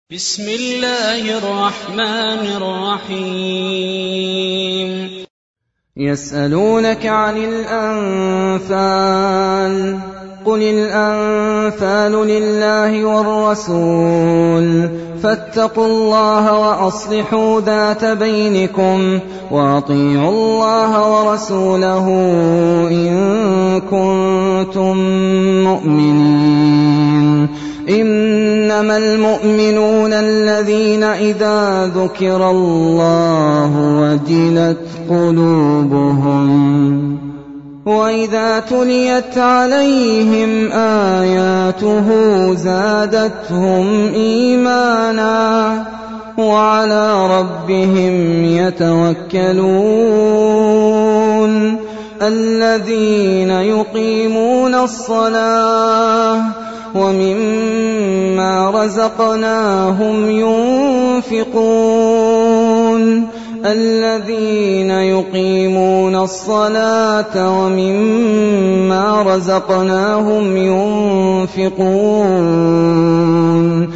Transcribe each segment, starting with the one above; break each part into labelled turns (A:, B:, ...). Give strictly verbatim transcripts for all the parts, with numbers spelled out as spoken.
A: بسم الله الرحمن الرحيم
B: يسألونك عن الأنفال قل الأنفال لله والرسول فاتقوا الله وأصلحوا ذات بينكم وأطيعوا الله ورسوله إن كنتم مؤمنين. إنما المؤمنون الذين إذا ذكر الله وجلت قلوبهم وإذا تليت عليهم آياته زادتهم إيمانا وعلى ربهم يتوكلون. الذين يقيمون الصلاة ومما رزقناهم ينفقون الذين يقيمون الصلاة ومما رزقناهم ينفقون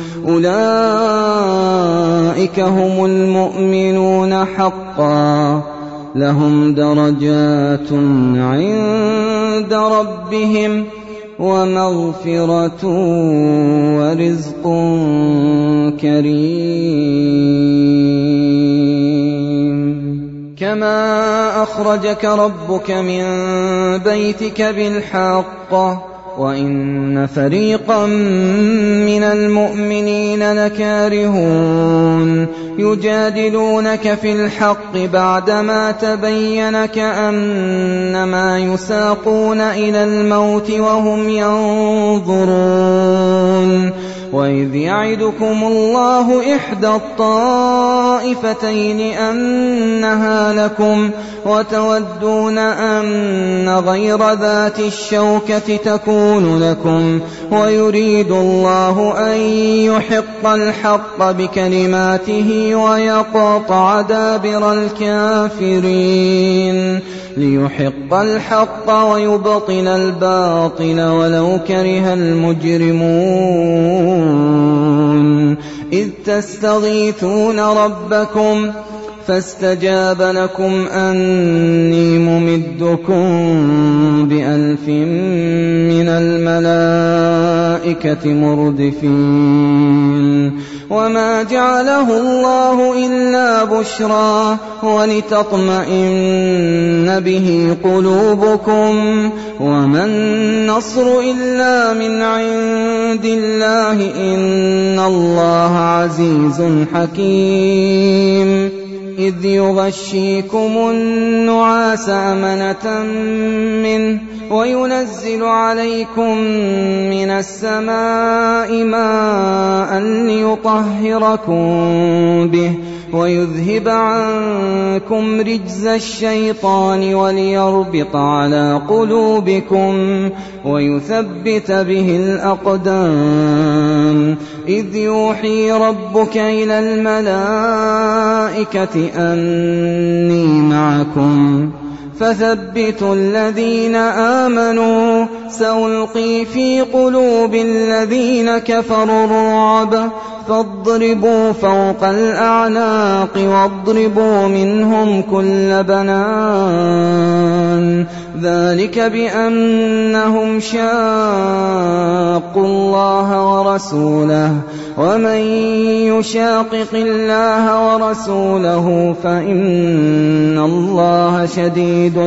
B: أولئك هم المؤمنون حقا لهم درجات عند ربهم ومغفرة ورزق كريم. كما أخرجك ربك من بيتك بالحق وإن فريقا من المؤمنين لكارهون يجادلونك في الحق بعدما تبين كأنما يساقون إلى الموت وهم ينظرون. وإذ يعدكم الله إحدى الطائفتين أنها لكم وتودون أن غير ذات الشوكة تكون لكم ويريد الله أن يحق الحق بكلماته ويقطع دابر الكافرين ليحق الحق ويبطل الباطل ولو كره المجرمون. إذ تستغيثون ربكم فاستجاب لكم أني ممدكم بألف من الملائكة مردفين. وما جعله الله إلا بشرى ولتطمئن به قلوبكم وما النصر إلا من عند الله إن الله عزيز حكيم. إذ يغشيكم النعاس أمنة منه وينزل عليكم من السماء ماء ليطهركم به ويذهب عنكم رجز الشيطان وليربط على قلوبكم ويثبت به الأقدام. إذ يوحي ربك إلى الملائكة أني معكم فثبتوا الذين آمنوا سألقي في قلوب الذين كفروا الرعب فاضربوا فوق الأعناق واضربوا منهم كل بنان. ذلك بأنهم شاقوا الله ورسوله ومن يشاقق الله ورسوله فإن الله شديد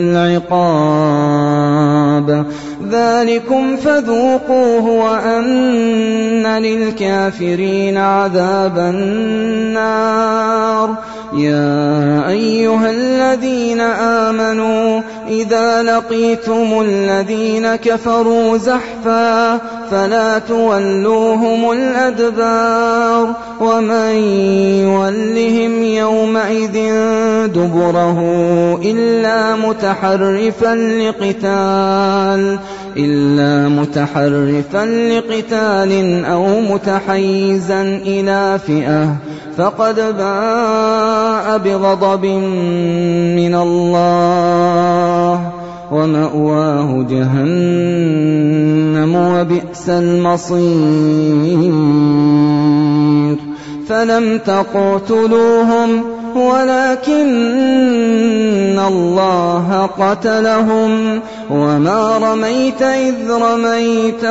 B: العقاب. ذلكم فذوقوه وأن للكافرين عذاب النار. يا أيها الذين آمنوا إذا لقيتم الذين كفروا زحفا فلا تولوهم الأدبار ومن يولهم يومئذ دبره إلا متحرفا لقتال إلا متحرفا لقتال أو متحيزا إلى فئة فقد باء بغضب من الله ومأواه جهنم وبئس المصير. فلم تقتلوهم ولكن الله قتلهم وما رميت إذ رميت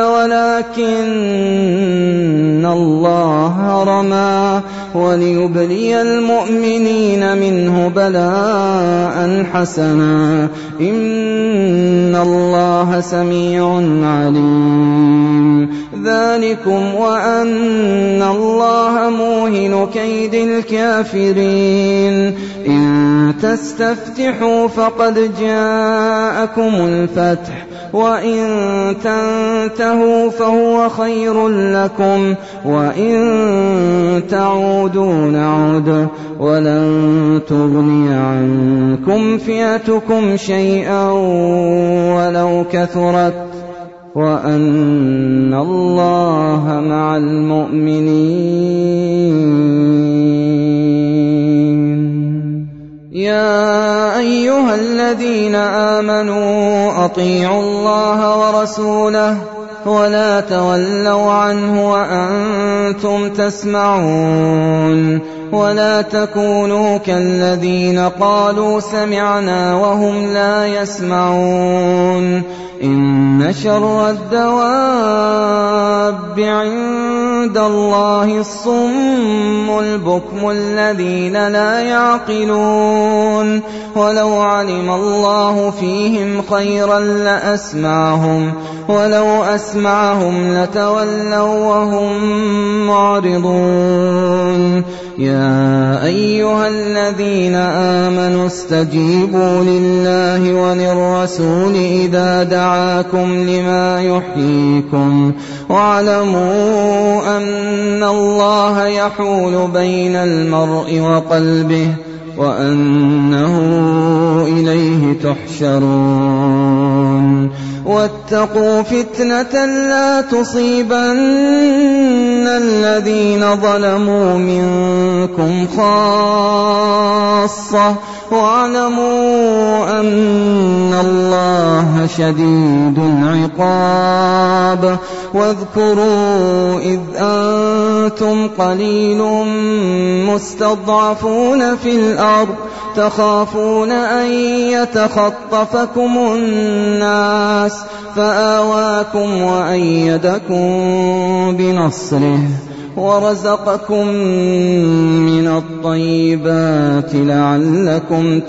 B: ولكن الله رمى وليبلي المؤمنين منه بلاء حسنا إن الله سميع عليم ذلكم وأن الله موهن كيد الكافرين إن تستفتحوا فقد جاءكم الفتح وإن تنتهوا فهو خير لكم وإن تعودوا نعد ولن تغني عنكم فئتكم شيئا ولو كثرت وأن الله مع المؤمنين يا أيها الذين آمنوا أطيعوا الله ورسوله ولا تولوا عنه وأنتم تسمعون ولا تكونوا كالذين قالوا سمعنا وهم لا يسمعون إن شر الدواب عند الله الصم البكم الذين لا يعقلون ولو علم الله فيهم خيرا لأسمعهم ولو أسمعهم لتولوا وهم معرضون يا أيها الذين آمنوا استجيبوا لله وللرسول إذا دعاكم لما يحييكم واعلموا أن الله يحول بين المرء وقلبه وأنه إليه تحشرون واتقوا فتنة لا تصيبن الذين ظلموا منكم خاصة واعلموا أن الله شديد العقاب واذكروا إذ أنتم قليل مستضعفون في الأرض تخافون أن يتخطفكم الناس فآواكم وأيدكم بنصره ورزقكم من الطيبات لعلكم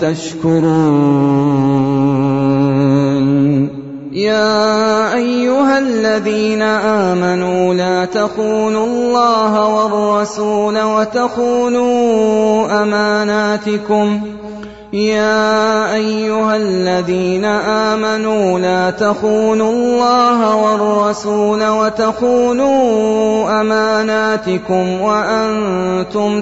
B: تشكرون يا أيها الذين آمنوا لا تخونوا الله والرسول وتخونوا أماناتكم يا أيها الذين آمنوا لا تخونوا الله والرسول وتخونوا أماناتكم وأنتم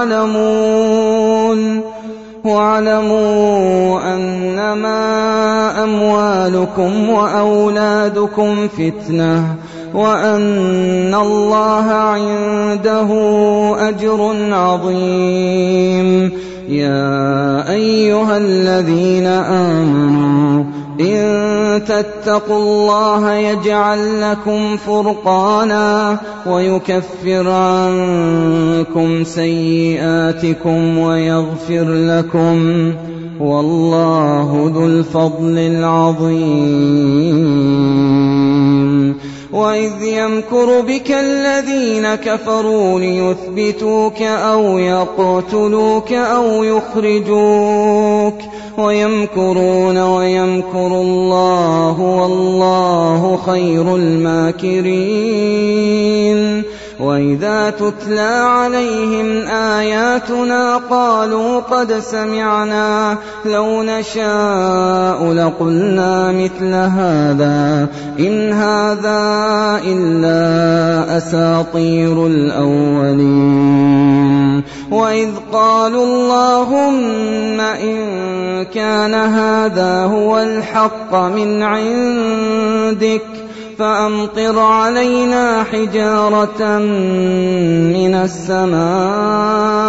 B: تعلمون واعلموا أنما أموالكم وأولادكم فتنة وأن الله عنده أجر عظيم يا أيها الذين آمنوا إن تتقوا الله يجعل لكم فرقانا ويكفر عنكم سيئاتكم ويغفر لكم والله ذو الفضل العظيم وإذ يمكر بك الذين كفروا ليثبتوك أو يقتلوك أو يخرجوك ويمكرون ويمكر الله والله خير الماكرين وإذا تتلى عليهم آياتنا قالوا قد سمعنا لو نشاء لقلنا مثل هذا إن هذا إلا أساطير الأولين وإذ قالوا اللهم إن كان هذا هو الحق من عندك فأمطر علينا حجارة من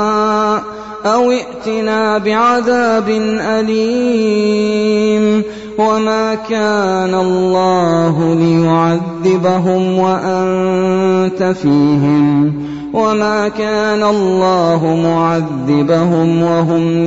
B: السماء أو ائتنا بعذاب أليم وما كان الله ليعذبهم وأنت فيهم وما كان الله معذبهم وهم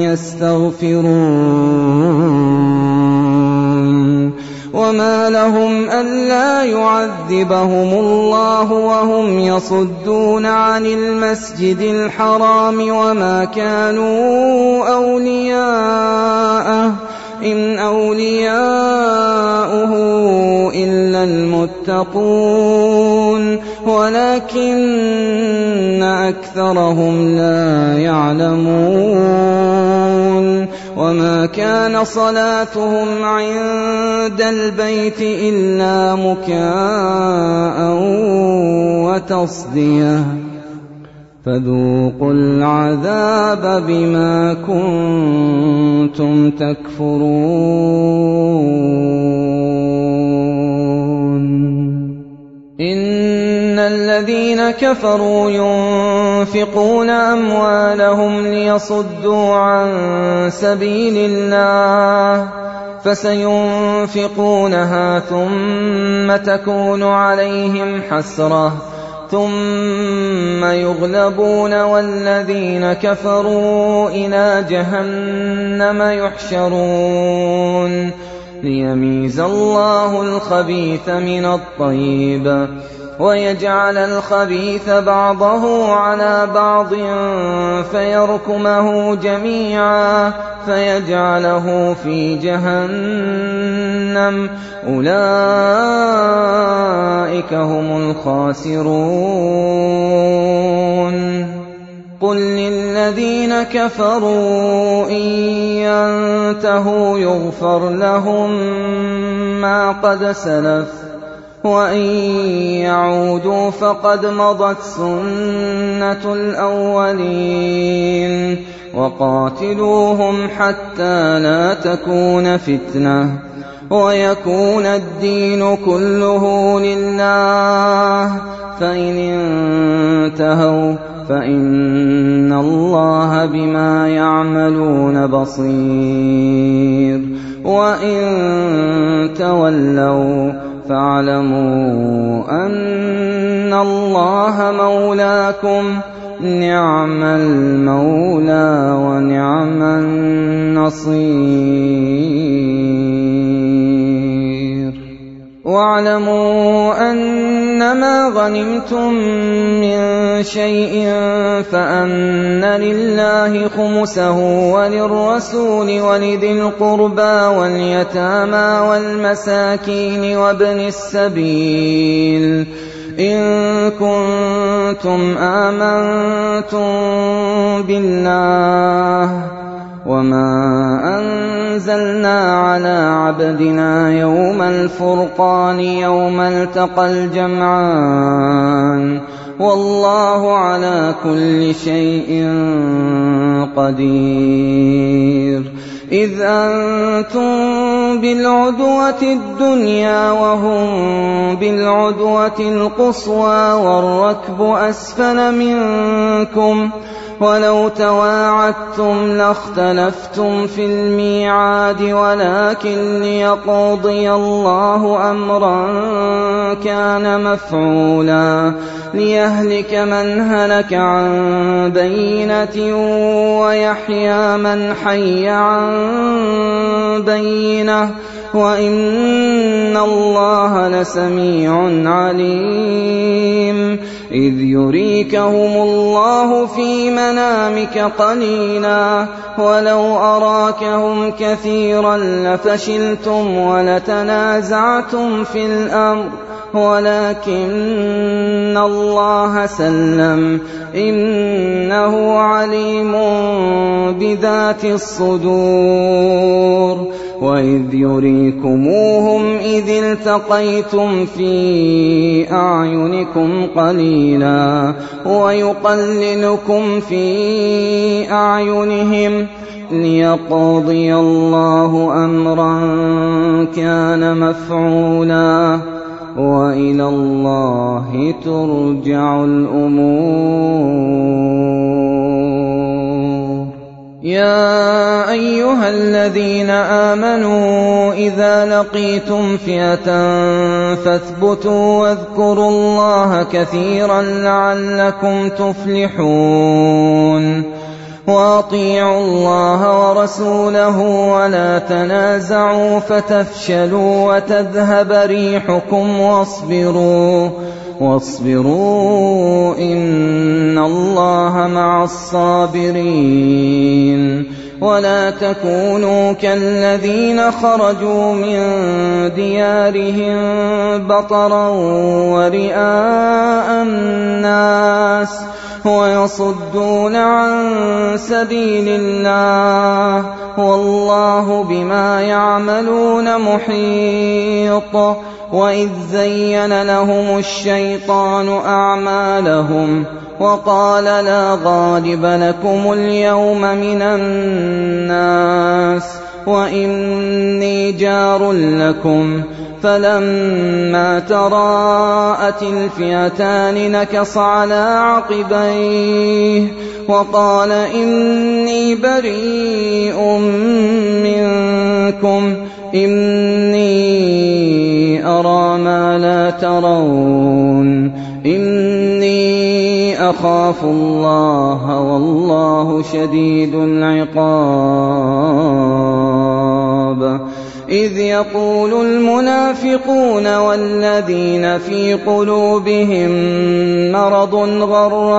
B: يستغفرون وما لهم ألا يعذبهم الله وهم يصدون عن المسجد الحرام وما كانوا أولياءه إن أولياؤه إلا المتقون ولكن أكثرهم لا يعلمون وما كان صلاتهم عند البيت إلا مكاء وتصدية فذوقوا العذاب بما كنتم تكفرون إن الذين كفروا ينفقون أموالهم ليصدوا عن سبيل الله فسينفقونها ثم تكون عليهم حسرة ثم يغلبون والذين كفروا إلى جهنم يحشرون ليميز الله الخبيث من الطيب ويجعل الخبيث بعضه على بعض فيركمه جميعا فيجعله في جهنم أولئك هم الخاسرون قل للذين كفروا إن ينتهوا يغفر لهم ما قد سلف وإن يعودوا فقد مضت سنة الأولين وقاتلوهم حتى لا تكون فتنة ويكون الدين كله لله فإن انتهوا فإن الله بما يعملون بصير وإن تولوا فاعلموا أن الله مولاكم نعم المولى ونعم النصير واعلموا أنما غنمتم من شيء فأن لله خمسه وللرسول ولذي القربى واليتامى والمساكين وابن السبيل إن كنتم آمنتم بالله وما أنزلنا على عبدنا يوم الفرقان يوم التقى الجمعان والله على كل شيء قدير إذ أنتم بالعدوة الدنيا وهم بالعدوة القصوى والركب أسفل منكم ولو تواعدتم لاختلفتم في الميعاد ولكن ليقضي الله أمرا كان مفعولا ليهلك من هلك عن بينة ويحيى من حي عن بينة وإن الله لسميع عليم إذ يريكهم الله في منامك قليلا ولو أراكهم كثيرا لفشلتم ولتنازعتم في الأمر ولكن الله سلم إنه عليم بذات الصدور وإذ يريكموهم إذ التقيتم في أعينكم قليلا ويقللكم في أعينهم ليقضي الله أمرا كان مفعولا وإلى الله ترجع الأمور يا أيها الذين آمنوا إذا لقيتم فئة فاثبتوا واذكروا الله كثيرا لعلكم تفلحون وأطيعوا الله ورسوله ولا تنازعوا فتفشلوا وتذهب ريحكم واصبروا واصبروا إن الله مع الصابرين ولا تكونوا كالذين خرجوا من ديارهم بطرا ورئاء الناس ويصدون عن سبيل الله والله بما يعملون محيط وإذ زين لهم الشيطان أعمالهم وقال لا غالب لكم اليوم من الناس وإني جار لكم فلما تراءت الفئتان نكص على عقبيه وقال إني بريء منكم إني أرى ما لا ترون إني أخاف الله والله شديد العقاب إذ يقول المنافقون والذين في قلوبهم مرض غر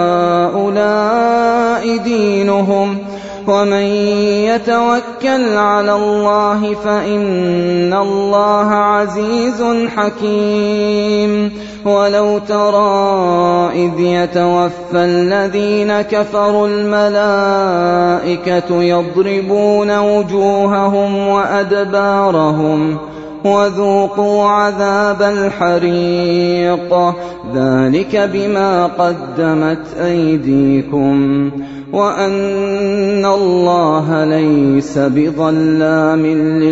B: هؤلاء دينهم ومن يتوكل على الله فإن الله عزيز حكيم ولو ترى إذ يتوفى الذين كفروا الملائكة يضربون وجوههم وأدبارهم وذوقوا عذاب الحريق ذلك بما قدمت أيديكم وأن الله ليس بظلام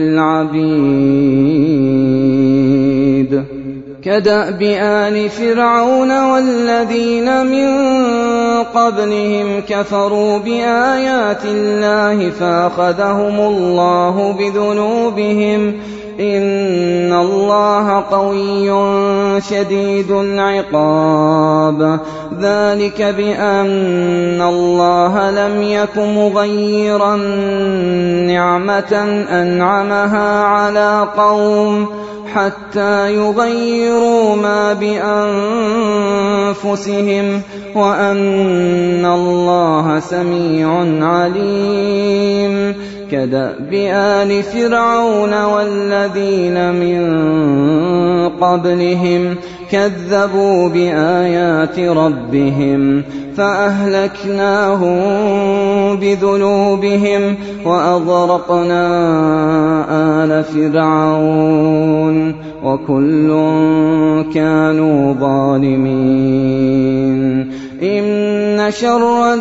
B: للعبيد كدأب آل فرعون والذين من قبلهم كفروا بآيات الله فأخذهم الله بذنوبهم إن الله قوي شديد العقاب ذلك بأن الله لم يك مغيرا نعمة أنعمها على قوم حتى يغيروا ما بأنفسهم وأن الله سميع عليم كدأب آل فرعون والذين من قبلهم كذبوا بآيات ربهم فأهلكناهم بذنوبهم وأغرقنا آل فرعون وكل كانوا ظالمين إن شر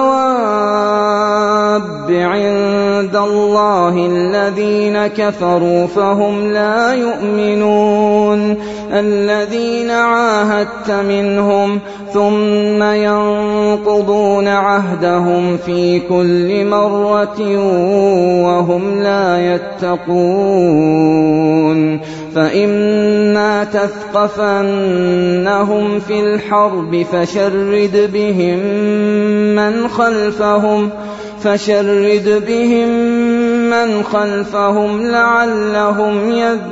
B: الدواب عند الله الذين كفروا فهم لا يؤمنون الذين عاهدت منهم ثم ينقضون عهدهم في كل مرة وهم لا يتقون فإما تثقفنهم في الحرب فشرد بهم من خلفهم فشرد بهم من خلفهم لعلهم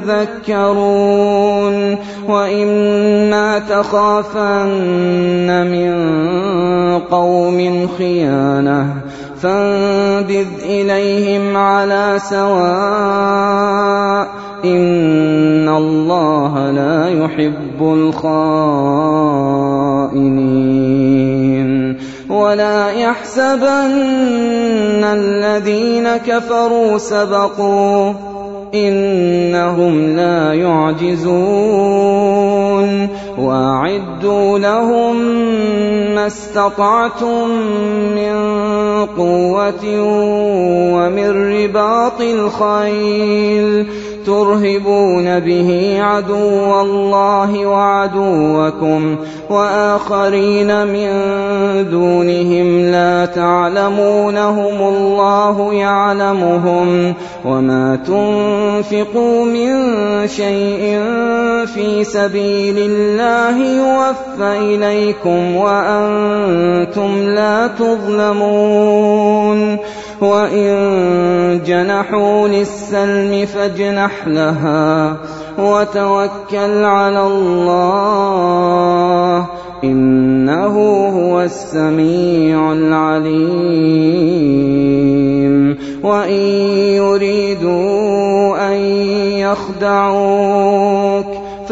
B: يذكرون وإما تخافن من قوم خيانة فانبذ إليهم على سواء إن الله لا يحب الخائنين ولا يحسبن الذين كفروا سبقوا إنهم لا يعجزون وأعدوا لهم ما استطعتم من قوة ومن رباط الخيل ترهبون به عدو الله وعدوكم وآخرين من دونهم لا تعلمونهم الله يعلمهم وما تنفقوا من شيء في سبيل الله يوفى إليكم وأنتم لا تظلمون وإن جنحوا للسلم فاجنح لها وتوكل على الله إنه هو السميع العليم وإن يريدوا أن يخدعوك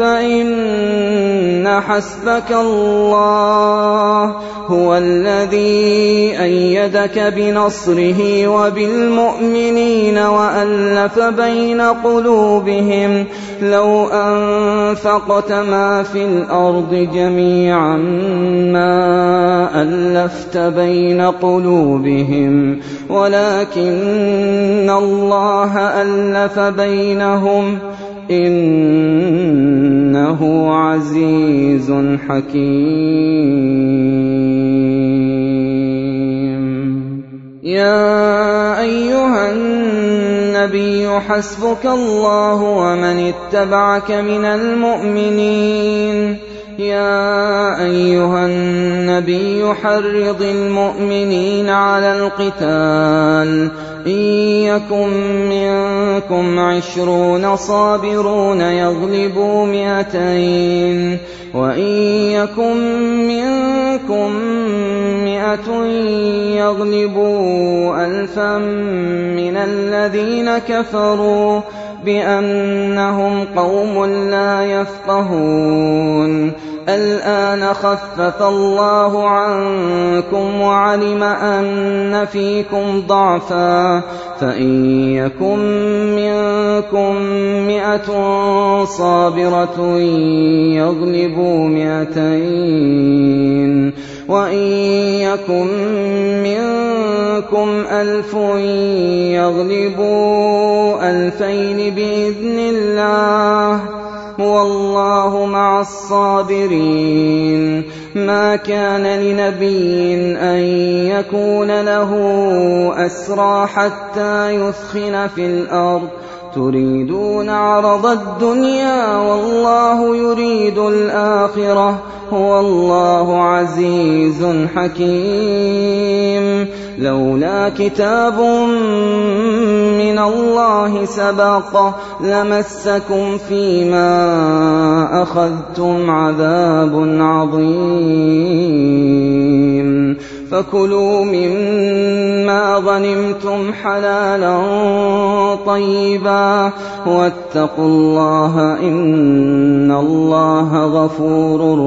B: فإن حسبك الله هو الذي أيدك بنصره وبالمؤمنين وألف بين قلوبهم لو أنفقت ما في الأرض جميعا ما ألفت بين قلوبهم ولكن الله ألف بينهم إنه عزيز حكيم. يا أيها النبي حسبك الله ومن اتبعك من المؤمنين. يا أيها النبي حرض المؤمنين على القتال إن يكن منكم عشرون صابرون يغلبوا مئتين وإن يكن منكم مئة يغلبوا ألفا من الذين كفروا بأنهم قوم لا يفقهون. الآن خفف الله عنكم وعلم أن فيكم ضعفا فإن يكن منكم مئة صابرة يغلبوا مئتين وإن يكن منكم ألف يغلبوا ألفين بإذن الله والله مع الصابرين. ما كان لنبي أن يكون له أسرى حتى يثخن في الأرض تريدون عرض الدنيا والله يريد الآخرة والله عزيز حكيم. لولا كتاب من الله سبق لمسكم فيما أخذتم عذاب عظيم. فكلوا مما غنمتم حلالا طيبا واتقوا الله إن الله غفور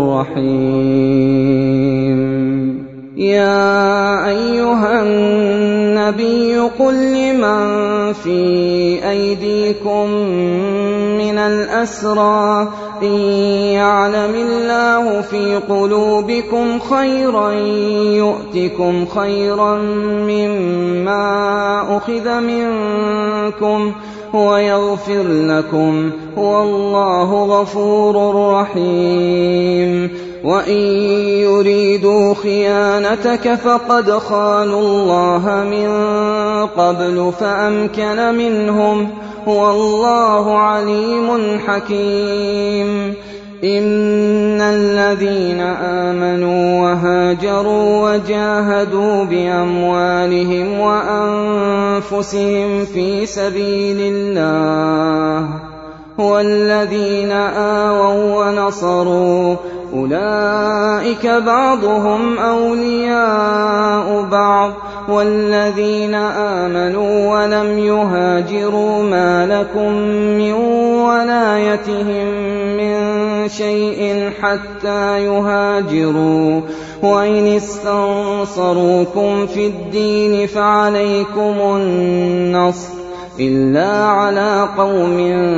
B: رحيم. يا أيها النبي قل لمن في أيديكم من الأسرى إن يعلم الله في قلوبكم خيرا يؤتكم خيرا مما أخذ منكم ويغفر لكم والله غفور رحيم. وإن يريدوا خيانتك فقد خانوا الله من قبل فأمكن منهم والله عليم حكيم. إن الذين آمنوا وهاجروا وجاهدوا بأموالهم وأنفسهم في سبيل الله والذين آووا ونصروا أولئك بعضهم أولياء بعض والذين آمنوا ولم يهاجروا ما لكم من ولايتهم من شيء حتى يهاجروا وإن استنصروكم في الدين فعليكم النصر إلا على قوم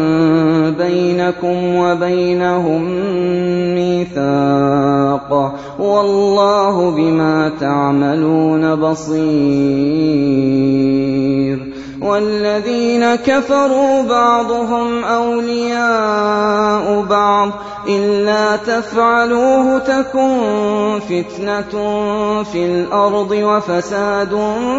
B: بينكم وبينهم ميثاق والله بما تعملون بصير. والذين كفروا بعضهم أولياء بعض إلا تفعلوه تكن فتنة في الأرض وفساد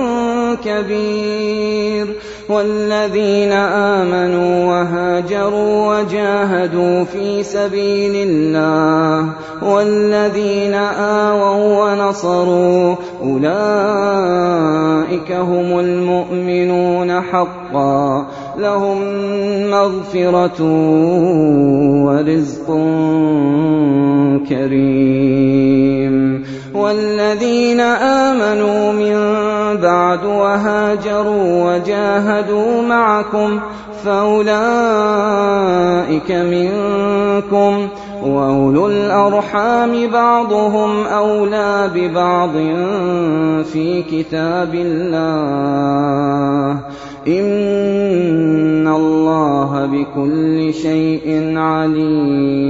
B: كبير والذين آمنوا وهاجروا وجاهدوا في سبيل الله والذين آووا ونصروا أولئك هم المؤمنون حقا لهم مغفرة ورزق كريم والذين آمنوا من بعد وهاجروا وجاهدوا معكم فأولئك منكم وأولو الأرحام بعضهم أولى ببعض في كتاب الله إن الله بكل شيء عليم.